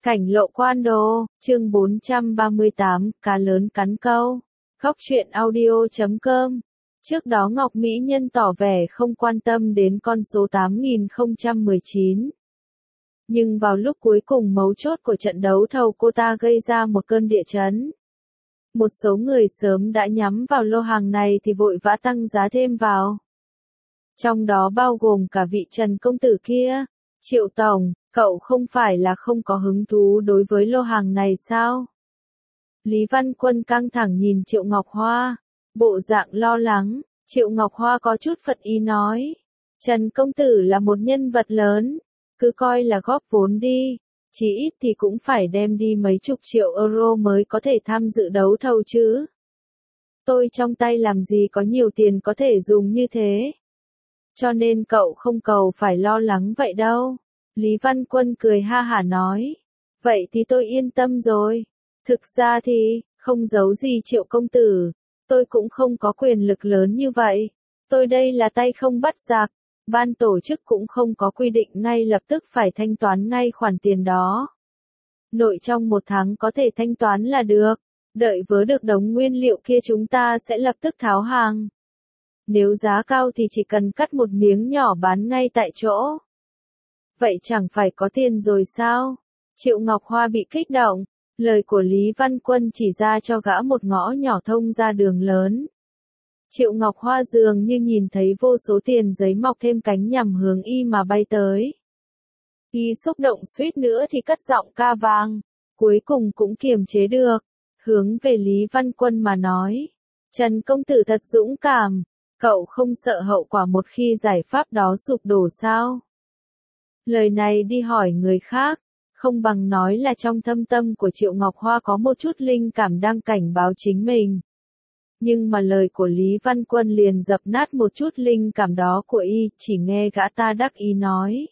Cảnh lộ quan đồ, chương 438, cá lớn cắn câu. Góc truyện audio.com. Trước đó Ngọc Mỹ Nhân tỏ vẻ không quan tâm đến con số 8019. Nhưng vào lúc cuối cùng mấu chốt của trận đấu thầu cô ta gây ra một cơn địa chấn. Một số người sớm đã nhắm vào lô hàng này thì vội vã tăng giá thêm vào. Trong đó bao gồm cả vị Trần công tử kia. Triệu tổng, cậu không phải là không có hứng thú đối với lô hàng này sao? Lý Văn Quân căng thẳng nhìn Triệu Ngọc Hoa, bộ dạng lo lắng. Triệu Ngọc Hoa có chút phật ý nói, Trần công tử là một nhân vật lớn, cứ coi là góp vốn đi, chỉ ít thì cũng phải đem đi mấy chục triệu euro mới có thể tham dự đấu thầu chứ. Tôi trong tay làm gì có nhiều tiền có thể dùng như thế. Cho nên cậu không cầu phải lo lắng vậy đâu. Lý Văn Quân cười ha hả nói. Vậy thì tôi yên tâm rồi. Thực ra thì, không giấu gì Triệu công tử, tôi cũng không có quyền lực lớn như vậy. Tôi đây là tay không bắt giặc. Ban tổ chức cũng không có quy định ngay lập tức phải thanh toán ngay khoản tiền đó. Nội trong 1 tháng có thể thanh toán là được. Đợi vớ được đống nguyên liệu kia chúng ta sẽ lập tức tháo hàng. Nếu giá cao thì chỉ cần cắt một miếng nhỏ bán ngay tại chỗ. Vậy chẳng phải có tiền rồi sao? Triệu Ngọc Hoa bị kích động. Lời của Lý Văn Quân chỉ ra cho gã một ngõ nhỏ thông ra đường lớn. Triệu Ngọc Hoa dường như nhìn thấy vô số tiền giấy mọc thêm cánh nhằm hướng y mà bay tới. Y xúc động suýt nữa thì cất giọng ca vang. Cuối cùng cũng kiềm chế được. Hướng về Lý Văn Quân mà nói. Trần công tử thật dũng cảm. Cậu không sợ hậu quả một khi giải pháp đó sụp đổ sao? Lời này đi hỏi người khác, không bằng nói là trong thâm tâm của Triệu Ngọc Hoa có một chút linh cảm đang cảnh báo chính mình. Nhưng mà lời của Lý Văn Quân liền dập nát một chút linh cảm đó của y, chỉ nghe gã ta đắc ý nói.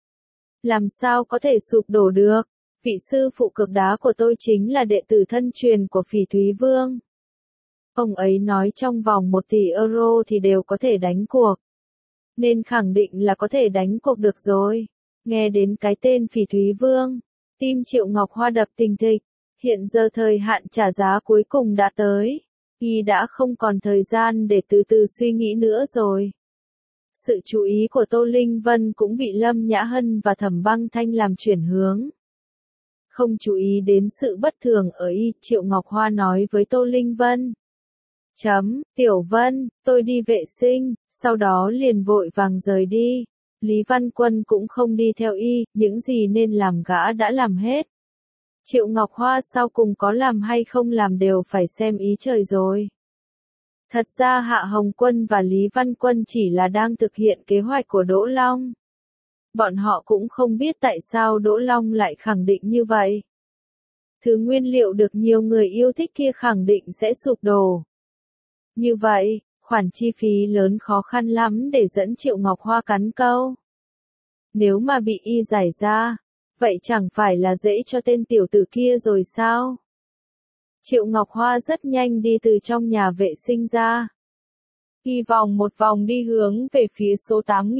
Làm sao có thể sụp đổ được? Vị sư phụ cực đá của tôi chính là đệ tử thân truyền của Phỉ Thúy Vương. Ông ấy nói trong vòng 1 tỷ euro thì đều có thể đánh cuộc. Nên khẳng định là có thể đánh cuộc được rồi. Nghe đến cái tên Phỉ Thúy Vương, tim Triệu Ngọc Hoa đập thình thịch. Hiện giờ thời hạn trả giá cuối cùng đã tới. Y đã không còn thời gian để từ từ suy nghĩ nữa rồi. Sự chú ý của Tô Linh Vân cũng bị Lâm Nhã Hân và Thẩm Băng Thanh làm chuyển hướng. Không chú ý đến sự bất thường ở y, Triệu Ngọc Hoa nói với Tô Linh Vân. Tiểu Vân, tôi đi vệ sinh, sau đó liền vội vàng rời đi. Lý Văn Quân cũng không đi theo y, những gì nên làm gã đã làm hết. Triệu Ngọc Hoa sau cùng có làm hay không làm đều phải xem ý trời rồi. Thật ra Hạ Hồng Quân và Lý Văn Quân chỉ là đang thực hiện kế hoạch của Đỗ Long. Bọn họ cũng không biết tại sao Đỗ Long lại khẳng định như vậy. Thứ nguyên liệu được nhiều người yêu thích kia khẳng định sẽ sụp đổ. Như vậy, khoản chi phí lớn khó khăn lắm để dẫn Triệu Ngọc Hoa cắn câu. Nếu mà bị y giải ra, vậy chẳng phải là dễ cho tên tiểu tử kia rồi sao? Triệu Ngọc Hoa rất nhanh đi từ trong nhà vệ sinh ra. Y vòng một vòng đi hướng về phía số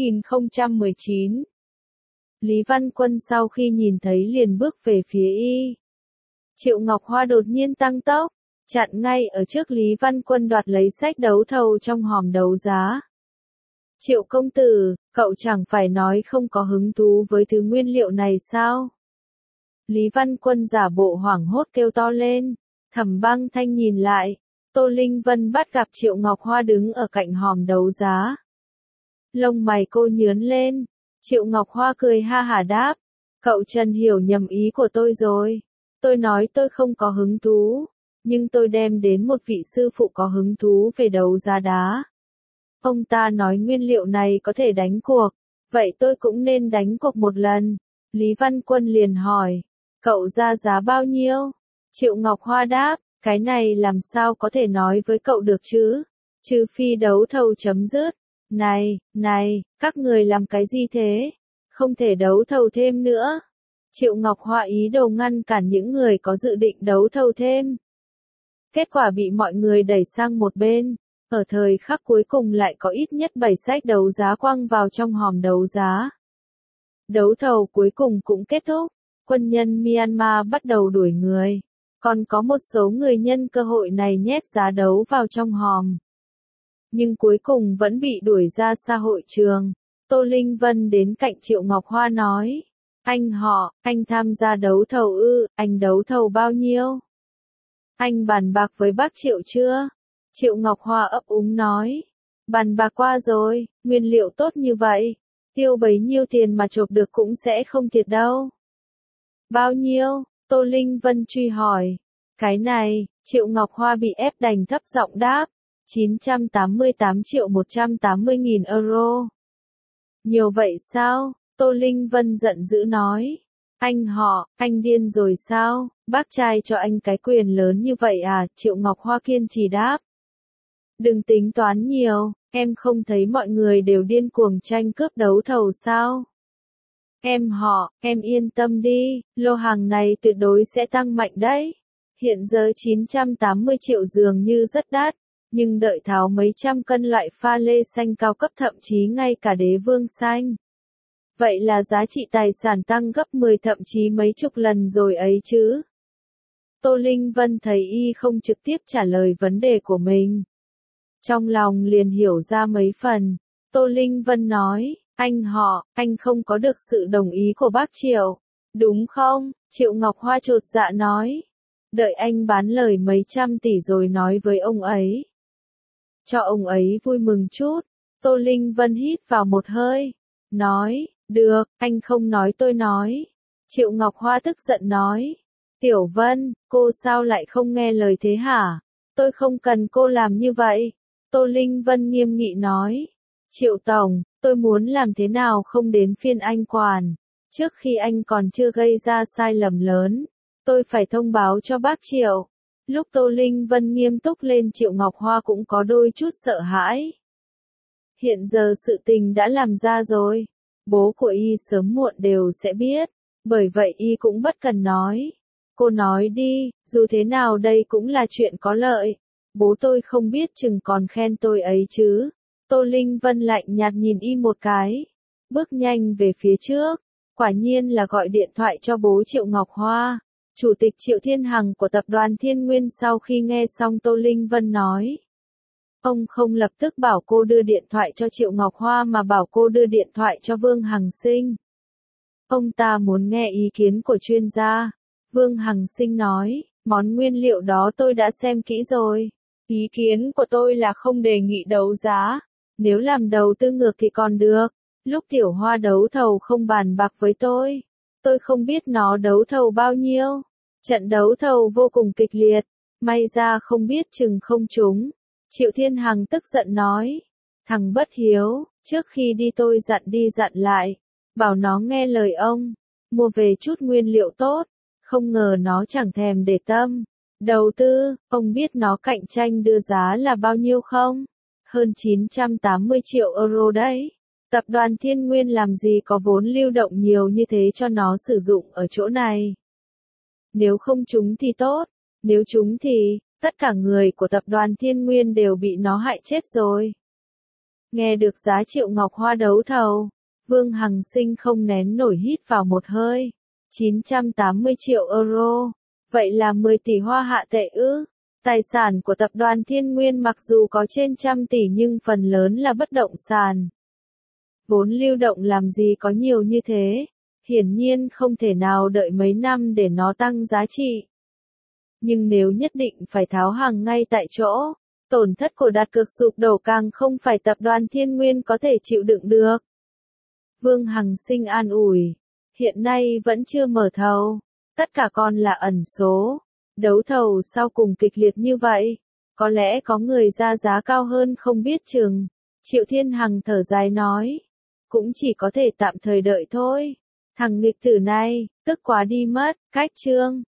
8019. Lý Văn Quân sau khi nhìn thấy liền bước về phía y. Triệu Ngọc Hoa đột nhiên tăng tốc, chặn ngay ở trước Lý Văn Quân đoạt lấy sách đấu thầu trong hòm đấu giá. Triệu công tử, cậu chẳng phải nói không có hứng thú với thứ nguyên liệu này sao? Lý Văn Quân giả bộ hoảng hốt kêu to lên. Thẩm Băng Thanh nhìn lại, Tô Linh Vân bắt gặp Triệu Ngọc Hoa đứng ở cạnh hòm đấu giá. Lông mày cô nhướng lên, Triệu Ngọc Hoa cười ha hả đáp, cậu Trần hiểu nhầm ý của tôi rồi. Tôi nói tôi không có hứng thú, nhưng tôi đem đến một vị sư phụ có hứng thú về đấu giá đá. Ông ta nói nguyên liệu này có thể đánh cuộc, vậy tôi cũng nên đánh cuộc một lần. Lý Văn Quân liền hỏi, cậu ra giá bao nhiêu? Triệu Ngọc Hoa đáp, cái này làm sao có thể nói với cậu được chứ? Trừ phi đấu thầu chấm dứt. Này, các người làm cái gì thế? Không thể đấu thầu thêm nữa. Triệu Ngọc Hoa ý đồ ngăn cản những người có dự định đấu thầu thêm. Kết quả bị mọi người đẩy sang một bên. Ở thời khắc cuối cùng lại có ít nhất 7 sách đấu giá quăng vào trong hòm đấu giá. Đấu thầu cuối cùng cũng kết thúc. quân nhân Myanmar bắt đầu đuổi người. Còn có một số người nhân cơ hội này nhét giá đấu vào trong hòm. Nhưng cuối cùng vẫn bị đuổi ra xa hội trường. Tô Linh Vân đến cạnh Triệu Ngọc Hoa nói. Anh họ, anh tham gia đấu thầu ư, anh đấu thầu bao nhiêu? Anh bàn bạc với bác Triệu chưa? Triệu Ngọc Hoa ấp úng nói. Bàn bạc qua rồi, nguyên liệu tốt như vậy. Tiêu bấy nhiêu tiền mà chộp được cũng sẽ không thiệt đâu. Bao nhiêu? Tô Linh Vân truy hỏi. Cái này, Triệu Ngọc Hoa bị ép đành thấp giọng đáp. 988.180.000 euro. Nhiều vậy sao? Tô Linh Vân giận dữ nói. Anh họ, anh điên rồi sao? Bác trai cho anh cái quyền lớn như vậy à? Triệu Ngọc Hoa kiên trì đáp. Đừng tính toán nhiều, em không thấy mọi người đều điên cuồng tranh cướp đấu thầu sao? Em họ, em yên tâm đi, lô hàng này tuyệt đối sẽ tăng mạnh đấy. Hiện giờ 980 triệu dường như rất đắt, nhưng đợi tháo mấy trăm cân loại pha lê xanh cao cấp thậm chí ngay cả đế vương xanh. Vậy là giá trị tài sản tăng gấp 10 thậm chí mấy chục lần rồi ấy chứ. Tô Linh Vân thấy y không trực tiếp trả lời vấn đề của mình. Trong lòng liền hiểu ra mấy phần. Tô Linh Vân nói, anh họ, anh không có được sự đồng ý của bác Triệu. Đúng không? Triệu Ngọc Hoa chột dạ nói. Đợi anh bán lời mấy trăm tỷ rồi nói với ông ấy. Cho ông ấy vui mừng chút. Tô Linh Vân hít vào một hơi. Nói, được, anh không nói tôi nói. Triệu Ngọc Hoa tức giận nói. Tiểu Vân, cô sao lại không nghe lời thế hả? Tôi không cần cô làm như vậy. Tô Linh Vân nghiêm nghị nói. Triệu Tổng, tôi muốn làm thế nào không đến phiên anh quản. Trước khi anh còn chưa gây ra sai lầm lớn, tôi phải thông báo cho bác Triệu. Lúc Tô Linh Vân nghiêm túc lên Triệu Ngọc Hoa cũng có đôi chút sợ hãi. Hiện giờ sự tình đã làm ra rồi. Bố của y sớm muộn đều sẽ biết. Bởi vậy y cũng bất cần nói. Cô nói đi, dù thế nào đây cũng là chuyện có lợi. Bố tôi không biết chừng còn khen tôi ấy chứ. Tô Linh Vân lạnh nhạt nhìn y một cái. Bước nhanh về phía trước. Quả nhiên là gọi điện thoại cho bố Triệu Ngọc Hoa. Chủ tịch Triệu Thiên Hằng của tập đoàn Thiên Nguyên sau khi nghe xong Tô Linh Vân nói. Ông không lập tức bảo cô đưa điện thoại cho Triệu Ngọc Hoa mà bảo cô đưa điện thoại cho Vương Hằng Sinh. Ông ta muốn nghe ý kiến của chuyên gia. Vương Hằng Sinh nói, món nguyên liệu đó tôi đã xem kỹ rồi. Ý kiến của tôi là không đề nghị đấu giá. Nếu làm đầu tư ngược thì còn được. Lúc Tiểu Hoa đấu thầu không bàn bạc với tôi. Tôi không biết nó đấu thầu bao nhiêu. Trận đấu thầu vô cùng kịch liệt. May ra không biết chừng không trúng. Triệu Thiên Hằng tức giận nói. Thằng bất hiếu, trước khi đi tôi dặn đi dặn lại. Bảo nó nghe lời ông. Mua về chút nguyên liệu tốt. Không ngờ nó chẳng thèm để tâm. Đầu tư, ông biết nó cạnh tranh đưa giá là bao nhiêu không? Hơn 980 triệu euro đấy. Tập đoàn Thiên Nguyên làm gì có vốn lưu động nhiều như thế cho nó sử dụng ở chỗ này. Nếu không trúng thì tốt. Nếu trúng thì, tất cả người của tập đoàn Thiên Nguyên đều bị nó hại chết rồi. Nghe được giá Triệu Ngọc Hoa đấu thầu, Vương Hằng Sinh không nén nổi hít vào một hơi. 980 triệu euro. Vậy là 10 tỷ hoa hạ tệ ư? Tài sản của tập đoàn Thiên Nguyên mặc dù có trên trăm tỷ nhưng phần lớn là bất động sản. Vốn lưu động làm gì có nhiều như thế. Hiển nhiên không thể nào đợi mấy năm để nó tăng giá trị. Nhưng nếu nhất định phải tháo hàng ngay tại chỗ, tổn thất của đặt cược sụp đổ càng không phải tập đoàn Thiên Nguyên có thể chịu đựng được. Vương Hằng Sinh an ủi. Hiện nay vẫn chưa mở thầu. Tất cả còn là ẩn số. Đấu thầu sau cùng kịch liệt như vậy. Có lẽ có người ra giá cao hơn không biết chừng. Triệu Thiên Hằng thở dài nói. Cũng chỉ có thể tạm thời đợi thôi. Thằng nghịch tử này, tức quá đi mất, cách chương.